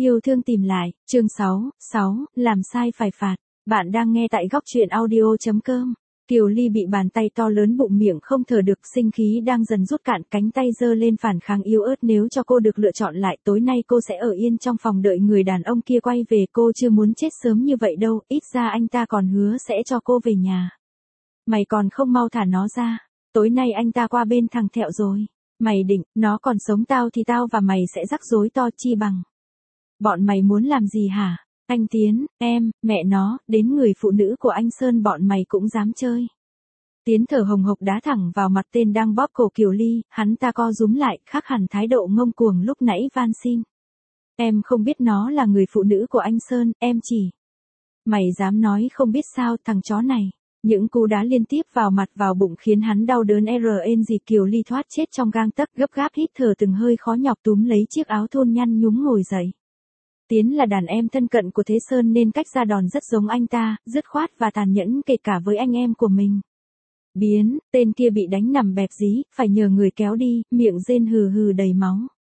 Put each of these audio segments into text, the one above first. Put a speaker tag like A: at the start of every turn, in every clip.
A: Yêu thương tìm lại, chương 6, làm sai phải phạt. Bạn đang nghe tại góc truyện audio.com. Kiều Ly bị bàn tay to lớn bụng miệng không thở được, sinh khí đang dần rút cạn, cánh tay giơ lên phản kháng yếu ớt. Nếu cho cô được lựa chọn lại, tối nay cô sẽ ở yên trong phòng đợi người đàn ông kia quay về. Cô chưa muốn chết sớm như vậy đâu, ít ra anh ta còn hứa sẽ cho cô về nhà. Mày còn không mau thả nó ra, tối nay anh ta qua bên thằng Thẹo rồi. Mày định, nó còn sống tao thì tao và mày sẽ rắc rối to chi bằng. Bọn mày muốn làm gì hả? Anh Tiến, em, mẹ nó, đến người phụ nữ của anh Sơn bọn mày cũng dám chơi. Tiến thở hồng hộc đá thẳng vào mặt tên đang bóp cổ Kiều Ly, hắn ta co rúm lại, khác hẳn thái độ ngông cuồng lúc nãy van xin. Em không biết nó là người phụ nữ của anh Sơn, em chỉ. Mày dám nói không biết sao, thằng chó này. Những cú đá liên tiếp vào mặt vào bụng khiến hắn đau đớn gì. Kiều Ly thoát chết trong gang tấc, gấp gáp hít thở từng hơi khó nhọc túm lấy chiếc áo thun nhăn nhúm ngồi dậy. Tiến là đàn em thân cận của Thế Sơn nên cách ra đòn rất giống anh ta, dứt khoát và tàn nhẫn kể cả với anh em của mình. Biến, tên kia bị đánh nằm bẹp dí, phải nhờ người kéo đi, miệng rên hừ hừ đầy máu.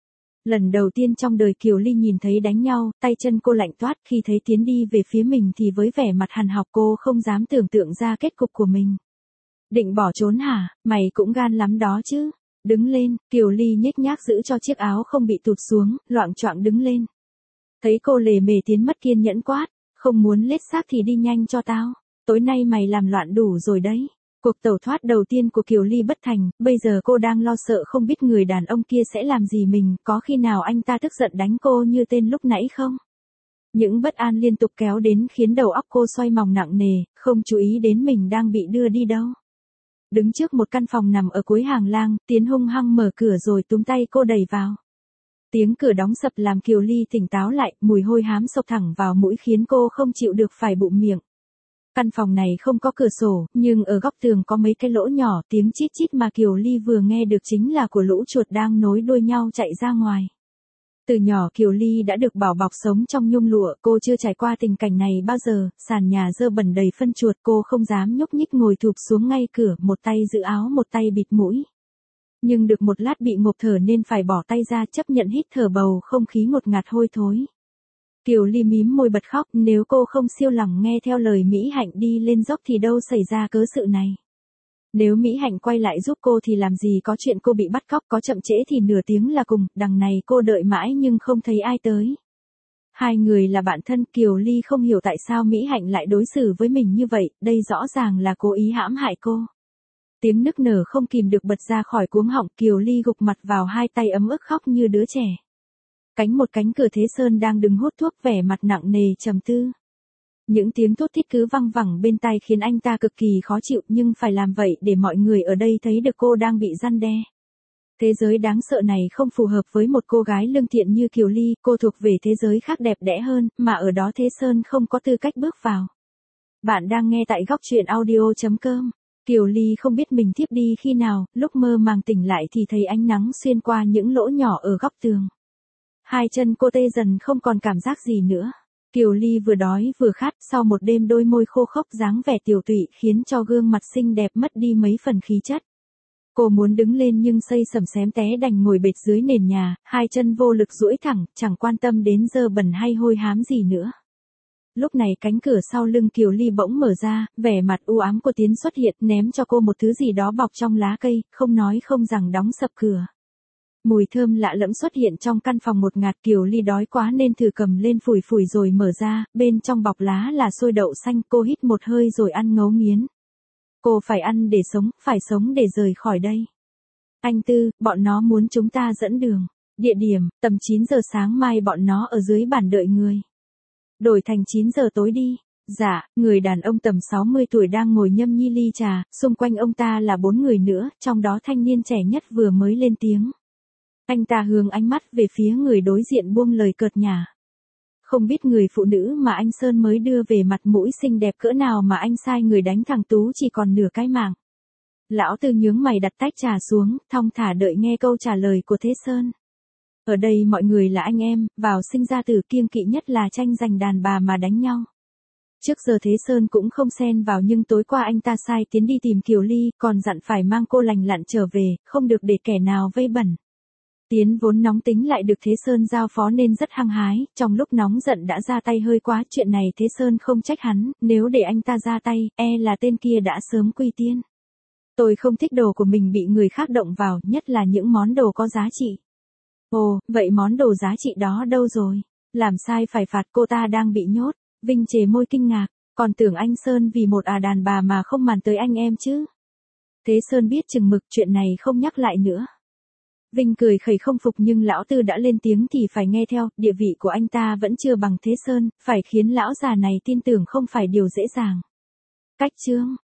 A: Lần đầu tiên trong đời Kiều Ly nhìn thấy đánh nhau, tay chân cô lạnh toát, khi thấy Tiến đi về phía mình thì với vẻ mặt hằn học cô không dám tưởng tượng ra kết cục của mình. Định bỏ trốn hả, mày cũng gan lắm đó chứ. Đứng lên, Kiều Ly nhếch nhác giữ cho chiếc áo không bị tụt xuống, loạng choạng đứng lên. Thấy cô lề mề Tiến mất kiên nhẫn quát, không muốn lết xác thì đi nhanh cho tao, tối nay mày làm loạn đủ rồi đấy. Cuộc tẩu thoát đầu tiên của Kiều Ly bất thành, bây giờ cô đang lo sợ không biết người đàn ông kia sẽ làm gì mình, có khi nào anh ta tức giận đánh cô như tên lúc nãy không? Những bất an liên tục kéo đến khiến đầu óc cô xoay vòng nặng nề, không chú ý đến mình đang bị đưa đi đâu. Đứng trước một căn phòng nằm ở cuối hàng lang, Tiến hung hăng mở cửa rồi túm tay cô đẩy vào. Tiếng cửa đóng sập làm Kiều Ly tỉnh táo lại, mùi hôi hám xộc thẳng vào mũi khiến cô không chịu được phải bụm miệng. Căn phòng này không có cửa sổ, nhưng ở góc tường có mấy cái lỗ nhỏ, tiếng chít chít mà Kiều Ly vừa nghe được chính là của lũ chuột đang nối đuôi nhau chạy ra ngoài. Từ nhỏ Kiều Ly đã được bảo bọc sống trong nhung lụa, cô chưa trải qua tình cảnh này bao giờ, sàn nhà dơ bẩn đầy phân chuột, cô không dám nhúc nhích ngồi thụp xuống ngay cửa, một tay giữ áo một tay bịt mũi. Nhưng được một lát bị ngộp thở nên phải bỏ tay ra chấp nhận hít thở bầu không khí ngột ngạt hôi thối. Kiều Ly mím môi bật khóc, nếu cô không siêu lòng nghe theo lời Mỹ Hạnh đi lên dốc thì đâu xảy ra cớ sự này. Nếu Mỹ Hạnh quay lại giúp cô thì làm gì có chuyện cô bị bắt cóc, có chậm trễ thì nửa tiếng là cùng, đằng này cô đợi mãi nhưng không thấy ai tới. Hai người là bạn thân, Kiều Ly không hiểu tại sao Mỹ Hạnh lại đối xử với mình như vậy, đây rõ ràng là cố ý hãm hại cô. Tiếng nức nở không kìm được bật ra khỏi cuống họng, Kiều Ly gục mặt vào hai tay ấm ức khóc như đứa trẻ. Một cánh cửa Thế Sơn đang đứng hút thuốc vẻ mặt nặng nề trầm tư. Những tiếng thốt thít cứ văng vẳng bên tai khiến anh ta cực kỳ khó chịu, nhưng phải làm vậy để mọi người ở đây thấy được cô đang bị răn đe. Thế giới đáng sợ này không phù hợp với một cô gái lương thiện như Kiều Ly, cô thuộc về thế giới khác đẹp đẽ hơn, mà ở đó Thế Sơn không có tư cách bước vào. Bạn đang nghe tại góc truyện audio.com. Kiều Ly không biết mình thiếp đi khi nào, lúc mơ màng tỉnh lại thì thấy ánh nắng xuyên qua những lỗ nhỏ ở góc tường. Hai chân cô tê dần không còn cảm giác gì nữa. Kiều Ly vừa đói vừa khát, sau một đêm đôi môi khô khốc dáng vẻ tiểu tụy khiến cho gương mặt xinh đẹp mất đi mấy phần khí chất. Cô muốn đứng lên nhưng xây sẩm xém té đành ngồi bệt dưới nền nhà, hai chân vô lực duỗi thẳng, chẳng quan tâm đến dơ bẩn hay hôi hám gì nữa. Lúc này cánh cửa sau lưng Kiều Ly bỗng mở ra, vẻ mặt u ám của Tiến xuất hiện ném cho cô một thứ gì đó bọc trong lá cây, không nói không rằng đóng sập cửa. Mùi thơm lạ lẫm xuất hiện trong căn phòng một ngạt, Kiều Ly đói quá nên thử cầm lên phủi phủi rồi mở ra, bên trong bọc lá là xôi đậu xanh, cô hít một hơi rồi ăn ngấu nghiến. Cô phải ăn để sống, phải sống để rời khỏi đây. Anh Tư, bọn nó muốn chúng ta dẫn đường. Địa điểm, tầm 9 giờ sáng mai bọn nó ở dưới bản đợi người. Đổi thành 9 giờ tối đi. Dạ, người đàn ông tầm 60 tuổi đang ngồi nhâm nhi ly trà, xung quanh ông ta là 4 người nữa, trong đó thanh niên trẻ nhất vừa mới lên tiếng. Anh ta hướng ánh mắt về phía người đối diện buông lời cợt nhả. Không biết người phụ nữ mà anh Sơn mới đưa về mặt mũi xinh đẹp cỡ nào mà anh sai người đánh thằng Tú chỉ còn nửa cái mạng. Lão Tư nhướng mày đặt tách trà xuống, thong thả đợi nghe câu trả lời của Thế Sơn. Ở đây mọi người là anh em, vào sinh ra tử, kiêng kỵ nhất là tranh giành đàn bà mà đánh nhau. Trước giờ Thế Sơn cũng không xen vào, nhưng tối qua anh ta sai Tiến đi tìm Kiều Ly, còn dặn phải mang cô lành lặn trở về, không được để kẻ nào vây bẩn. Tiến vốn nóng tính lại được Thế Sơn giao phó nên rất hăng hái, trong lúc nóng giận đã ra tay hơi quá, chuyện này Thế Sơn không trách hắn, nếu để anh ta ra tay, là tên kia đã sớm quy tiên. Tôi không thích đồ của mình bị người khác động vào, nhất là những món đồ có giá trị. Ồ, vậy món đồ giá trị đó đâu rồi? Làm sai phải phạt, cô ta đang bị nhốt. Vinh chề môi kinh ngạc, còn tưởng anh Sơn vì một đàn bà mà không màng tới anh em chứ. Thế Sơn biết chừng mực, chuyện này không nhắc lại nữa. Vinh cười khẩy không phục nhưng lão Tư đã lên tiếng thì phải nghe theo, địa vị của anh ta vẫn chưa bằng Thế Sơn, phải khiến lão già này tin tưởng không phải điều dễ dàng. Cách chương